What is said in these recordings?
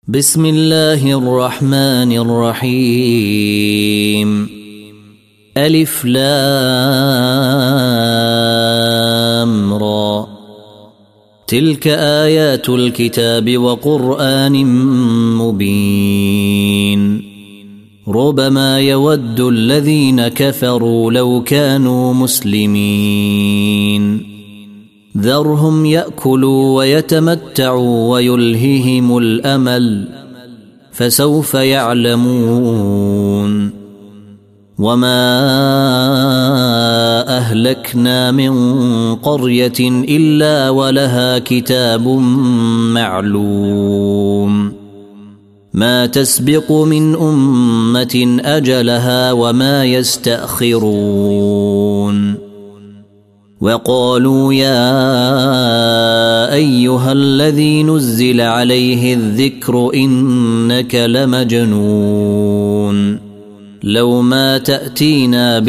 بسم الله الرحمن الرحيم. ألف لام را. تلك آيات الكتاب وقرآن مبين. ربما يود الذين كفروا لو كانوا مسلمين. ذرهم يأكلوا ويتمتعوا ويلههم الأمل فسوف يعلمون. وما أهلكنا من قرية إلا ولها كتاب معلوم. ما تسبق من أمة أجلها وما يستأخرون. وقالوا يا أيها الذي نزل عليه الذكر إنك لمجنون. لو ما تأتينا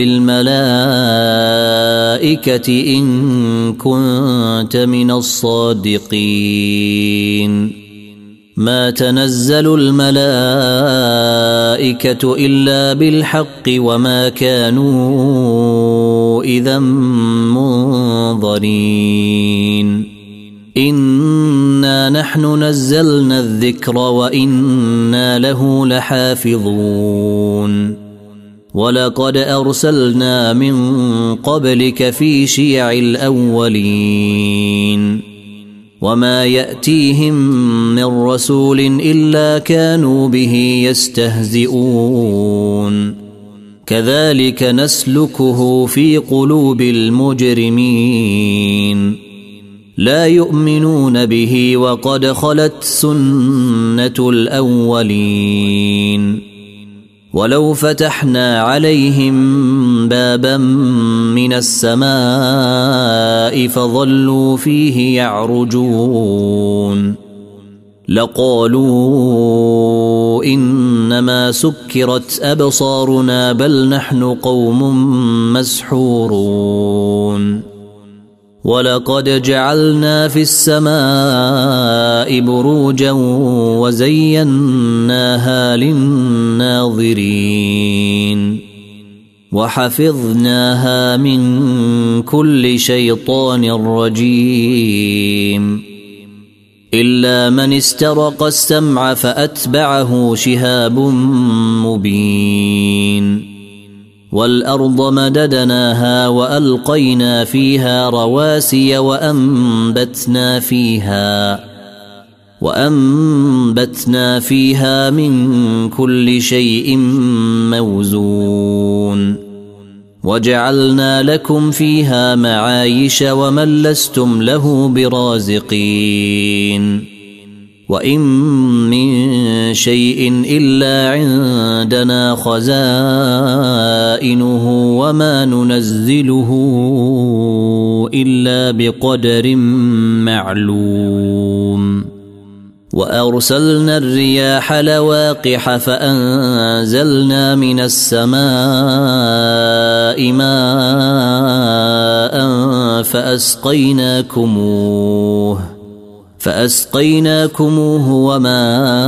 بالملائكة إن كنت من الصادقين. ما تنزل الملائكة إلا بالحق وما كانوا إذا منظرين. إنا نحن نزلنا الذكر وإنا له لحافظون. ولقد أرسلنا من قبلك في شيع الأولين. وما يأتيهم من رسول إلا كانوا به يستهزئون. كذلك نسلكه في قلوب المجرمين. لا يؤمنون به وقد خلت سنة الأولين. ولو فتحنا عليهم بابا من السماء فظلوا فيه يعرجون لقالوا إنما سكرت أبصارنا بل نحن قوم مسحورون. ولقد جعلنا في السماء بروجا وزيناها للناظرين. وحفظناها من كل شيطان رجيم. إلا من استرق السمع فأتبعه شهاب مبين. والأرض مددناها وألقينا فيها رواسي وأنبتنا فيها من كل شيء موزون. وجعلنا لكم فيها معايش ومن لستم له برازقين. وإن من شيء إلا عندنا خزائنه وما ننزله إلا بقدر معلوم. وأرسلنا الرياح لواقح فأنزلنا من السماء ماء فأسقيناكموه وما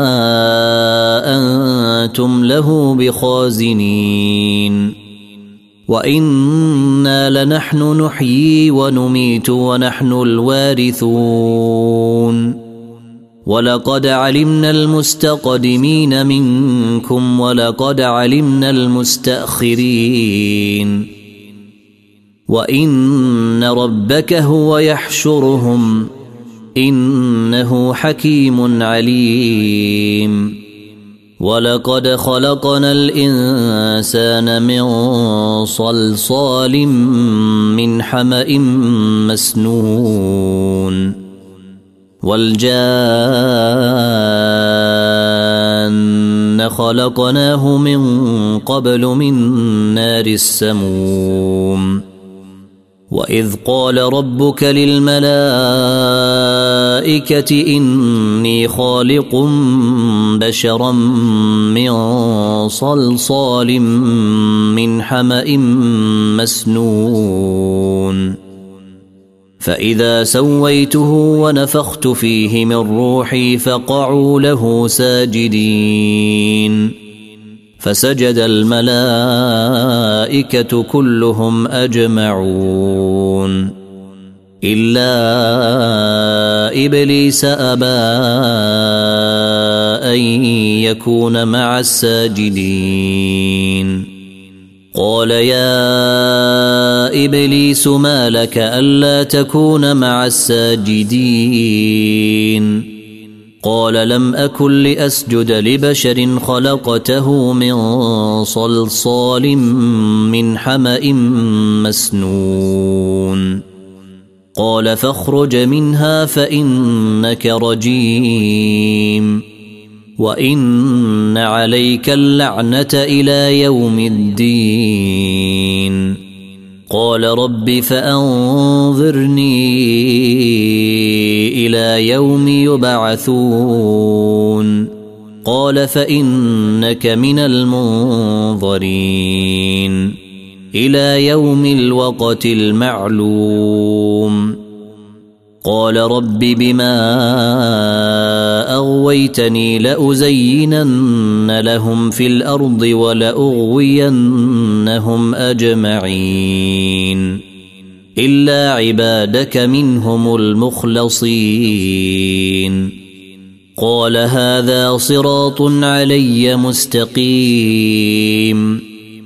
أنتم له بخازنين. وإنا لنحن نحيي ونميت ونحن الوارثون. ولقد علمنا المستقدمين منكم ولقد علمنا المستأخرين. وإن ربك هو يحشرهم إنه حكيم عليم. ولقد خلقنا الإنسان من صلصال من حمأ مسنون. والجان خلقناه من قبل من نار السموم. وإذ قال ربك للملائكة إني خالق بشرا من صلصال من حمأ مسنون. فإذا سويته ونفخت فيه من روحي فقعوا له ساجدين فسجد الملائكة كلهم أجمعون إلا إبليس أبى أن يكون مع الساجدين قال يا إبليس ما لك ألا تكون مع الساجدين قال لم أكن لأسجد لبشر خلقته من صلصال من حمأ مسنون قال فاخرج منها فإنك رجيم وإن عليك اللعنة إلى يوم الدين قال رب فأنظرني إلى يوم يبعثون قال فإنك من المنظرين إلى يوم الوقت المعلوم قال رب بما أغويتني لأزينن لهم في الأرض ولأغوينهم أجمعين إلا عبادك منهم المخلصين قال هذا صراط علي مستقيم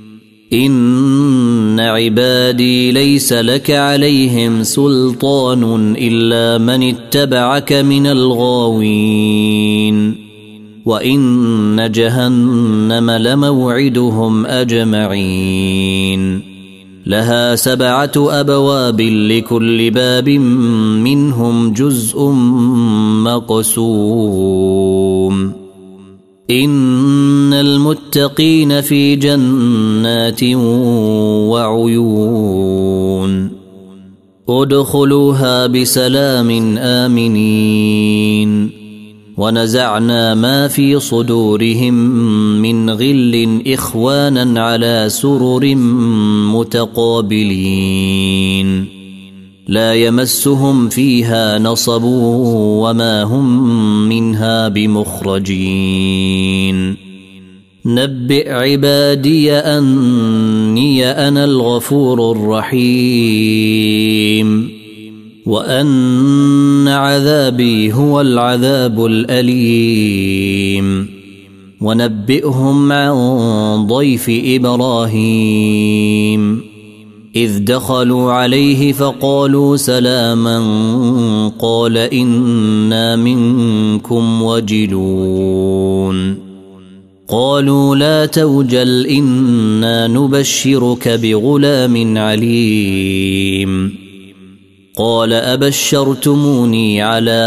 إن عبادي ليس لك عليهم سلطان إلا من اتبعك من الغاوين وإن جهنم لموعدهم أجمعين لها 7 أبواب لكل باب منهم جزء مقسوم إن المتقين في جنات وعيون ادخلوها بسلام آمنين ونزعنا ما في صدورهم من غل إخوانا على سرر متقابلين لا يمسهم فيها نصب وما هم منها بمخرجين نبئ عبادي أني أنا الغفور الرحيم وأن عذابي هو العذاب الأليم ونبئهم عن ضيف إبراهيم إذ دخلوا عليه فقالوا سلاما قال إنا منكم وجلون قالوا لا توجل إنا نبشرك بغلام عليم قال أبشرتموني على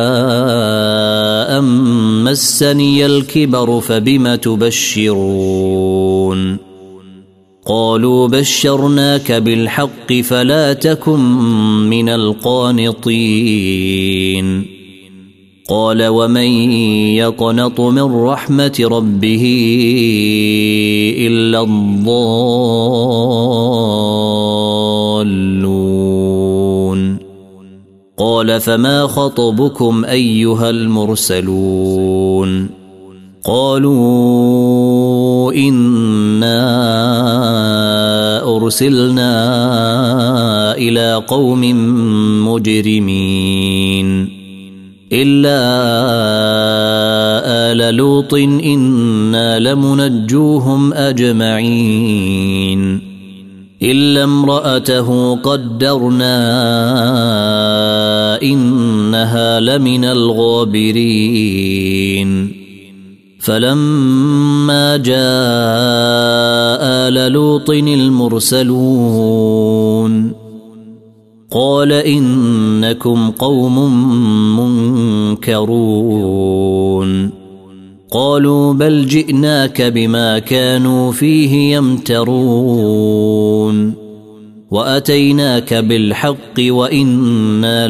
أن مسني الكبر فبم تبشرون قالوا بشرناك بالحق فلا تكن من القانطين قال ومن يقنط من رحمة ربه إلا الضالون قال فما خطبكم أيها المرسلون قالوا إنا أرسلنا إلى قوم مجرمين إلا آل لوط إنا لمنجوهم أجمعين إلا امرأته قدرنا إنها لمن الغابرين فلما جاء آل لوط المرسلون قال إنكم قوم منكرون قالوا بل جئناك بما كانوا فيه يمترون وأتيناك بالحق وإنا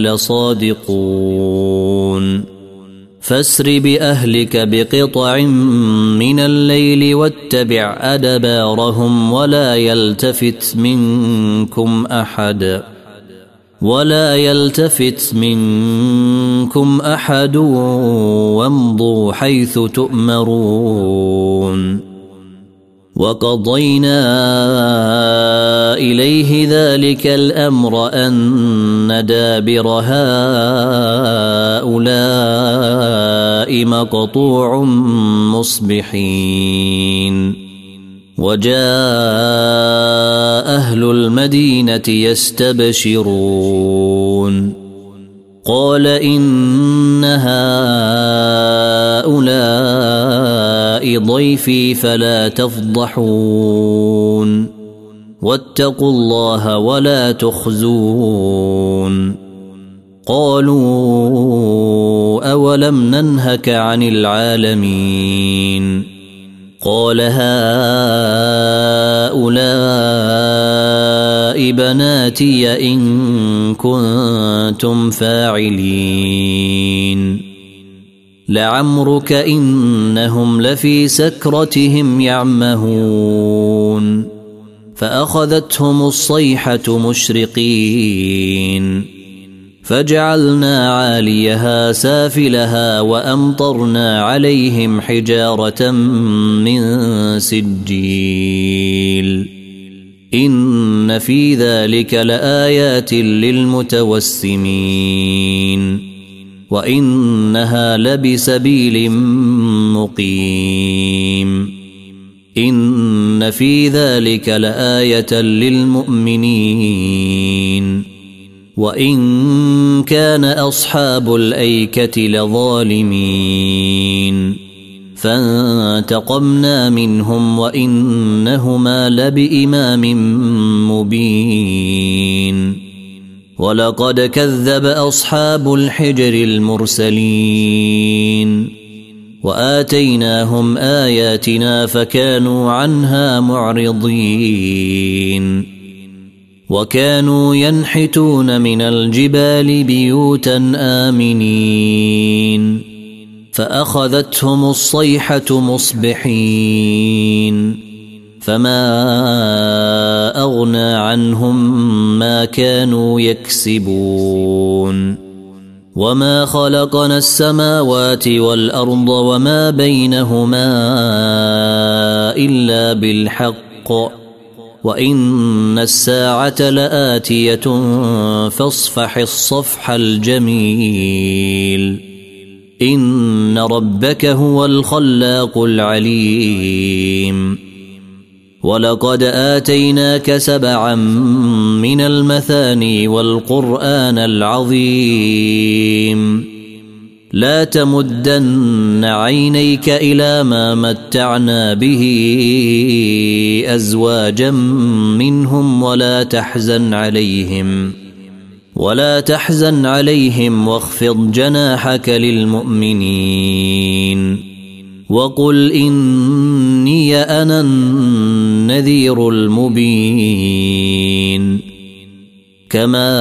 لصادقون فاسر بأهلك بقطع من الليل واتبع أدبارهم ولا يلتفت منكم أحد ولا يلتفت منكم أحد وامضوا حيث تؤمرون وقضينا إليه ذلك الأمر أن دابر هؤلاء مقطوع مصبحين وجاء أهل المدينة يستبشرون قال إن هؤلاء ضيفي فلا تفضحون واتقوا الله ولا تخزون قالوا أولم ننهك عن العالمين قال هؤلاء بناتي إن كنتم فاعلين لعمرك إنهم لفي سكرتهم يعمهون فأخذتهم الصيحة مشرقين فجعلنا عاليها سافلها وأمطرنا عليهم حجارة من سجيل إن في ذلك لآيات للمتوسمين وإنها لبسبيل مقيم إن في ذلك لآية للمؤمنين وإن كان أصحاب الأيكة لظالمين فانتقمنا منهم وإنهما لبإمام مبين ولقد كذب أصحاب الحجر المرسلين وآتيناهم آياتنا فكانوا عنها معرضين وكانوا ينحتون من الجبال بيوتا آمنين فأخذتهم الصيحة مصبحين فما أغنى عنهم ما كانوا يكسبون وما خلقنا السماوات والأرض وما بينهما إلا بالحق وإن الساعة لآتية فاصفح الصفح الجميل إن ربك هو الخلاق العليم ولقد آتيناك 7 من المثاني والقرآن العظيم لا تمدن عينيك إلى ما متعنا به أزواجا منهم ولا تحزن عليهم واخفض جناحك للمؤمنين وقل إني أنا النذير المبين كما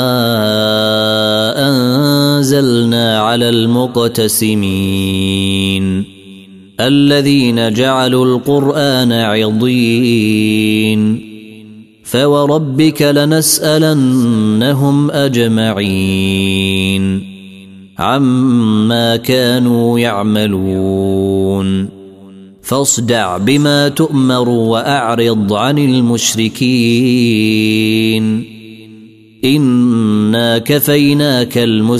أنزلنا على المقتسمين الذين جعلوا القرآن عضين فوربك لنسألنهم أجمعين عما كانوا يعملون فاصدع بما تؤمر وأعرض عن المشركين إنا كفيناك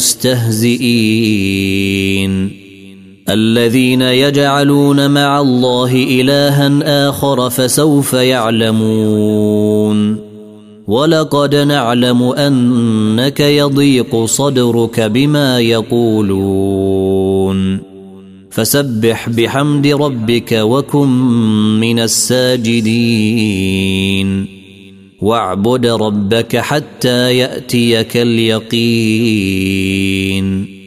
المستهزئين الذين يجعلون مع الله إلها آخر فسوف يعلمون ولقد نعلم أنك يضيق صدرك بما يقولون فسبح بحمد ربك وكن من الساجدين واعبد ربك حتى يأتيك اليقين